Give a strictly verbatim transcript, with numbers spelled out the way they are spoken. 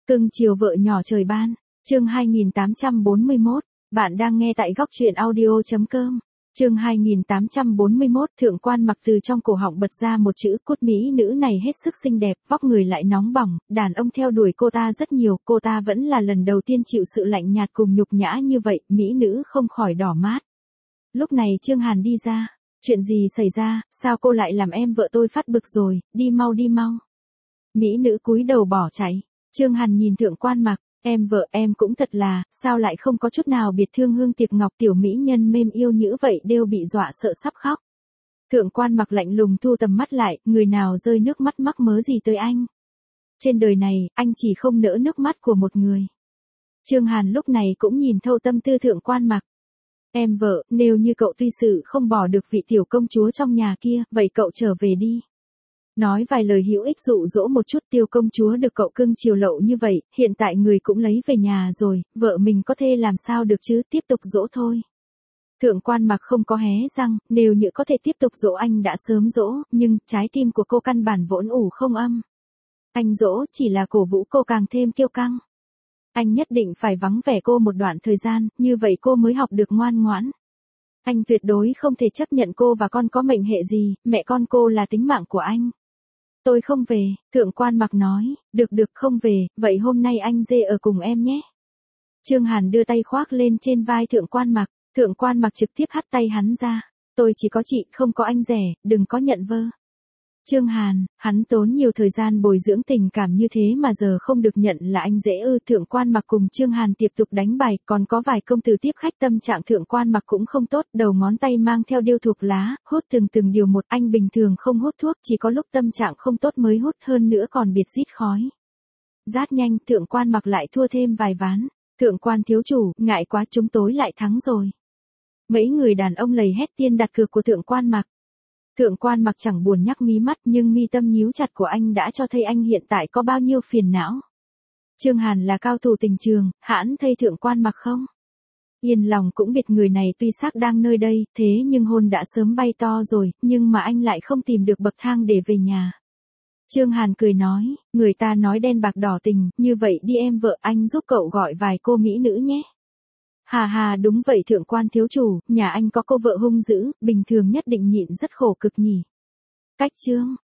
Cưng chiều vợ nhỏ trời ban, chương hai nghìn tám trăm bốn mươi mốt, bạn đang nghe tại góc truyện audio.com. Chương hai nghìn tám trăm bốn mươi mốt, thượng quan mặc từ trong cổ họng bật ra một chữ, cốt mỹ nữ này hết sức xinh đẹp, vóc người lại nóng bỏng, đàn ông theo đuổi cô ta rất nhiều, cô ta vẫn là lần đầu tiên chịu sự lạnh nhạt cùng nhục nhã như vậy, mỹ nữ không khỏi đỏ mắt. Lúc này Trương Hàn đi ra, chuyện gì xảy ra, sao cô lại làm em vợ tôi phát bực rồi, đi mau đi mau. Mỹ nữ cúi đầu bỏ chạy, Trương Hàn nhìn thượng quan mặc. Em vợ em cũng thật là, sao lại không có chút nào biệt thương hương tiệc ngọc tiểu mỹ nhân mềm yêu như vậy đều bị dọa sợ sắp khóc. Thượng quan mặc lạnh lùng thu tầm mắt lại, người nào rơi nước mắt mắc mớ gì tới anh. Trên đời này, anh chỉ không nỡ nước mắt của một người. Trương Hàn lúc này cũng nhìn thâu tâm tư thượng quan mặc. Em vợ, nếu như cậu tuy sự không bỏ được vị tiểu công chúa trong nhà kia, vậy cậu trở về đi. Nói vài lời hữu ích dụ dỗ một chút, tiêu công chúa được cậu cưng chiều lậu như vậy, hiện tại người cũng lấy về nhà rồi, vợ mình có thể làm sao được chứ, tiếp tục dỗ thôi. Thượng quan mặc không có hé răng, nếu như có thể tiếp tục dỗ anh đã sớm dỗ, nhưng trái tim của cô căn bản vỗn ủ không âm. Anh dỗ chỉ là cổ vũ cô càng thêm kiêu căng. Anh nhất định phải vắng vẻ cô một đoạn thời gian, như vậy cô mới học được ngoan ngoãn. Anh tuyệt đối không thể chấp nhận cô và con có mệnh hệ gì, mẹ con cô là tính mạng của anh. Tôi không về, thượng quan mặc nói, được được không về, vậy hôm nay anh dê ở cùng em nhé. Trương Hàn đưa tay khoác lên trên vai thượng quan mặc, thượng quan mặc trực tiếp hắt tay hắn ra, tôi chỉ có chị, không có anh rẻ, đừng có nhận vơ. Trương Hàn, hắn tốn nhiều thời gian bồi dưỡng tình cảm như thế mà giờ không được nhận là anh dễ ư. Thượng quan mặc cùng Trương Hàn tiếp tục đánh bài, còn có vài công tử tiếp khách. Tâm trạng thượng quan mặc cũng không tốt, đầu ngón tay mang theo điêu thuộc lá, hút từng từng điều một. Anh bình thường không hút thuốc, chỉ có lúc tâm trạng không tốt mới hút, hơn nữa còn biệt rít khói. Rát nhanh, thượng quan mặc lại thua thêm vài ván. Thượng quan thiếu chủ, ngại quá, chúng tối lại thắng rồi. Mấy người đàn ông lầy hét tiền đặt cược của thượng quan mặc. Thượng quan mặc chẳng buồn nhắc mí mắt, nhưng mi tâm nhíu chặt của anh đã cho thấy anh hiện tại có bao nhiêu phiền não. Trương Hàn là cao thủ tình trường, hãn thây thượng quan mặc không? Yên lòng cũng biết người này tuy xác đang nơi đây, thế nhưng hồn đã sớm bay to rồi, nhưng mà anh lại không tìm được bậc thang để về nhà. Trương Hàn cười nói, người ta nói đen bạc đỏ tình, như vậy đi em vợ, anh giúp cậu gọi vài cô mỹ nữ nhé. Hà hà, đúng vậy thượng quan thiếu chủ, nhà anh có cô vợ hung dữ, bình thường nhất định nhịn rất khổ cực nhỉ. Cách chương.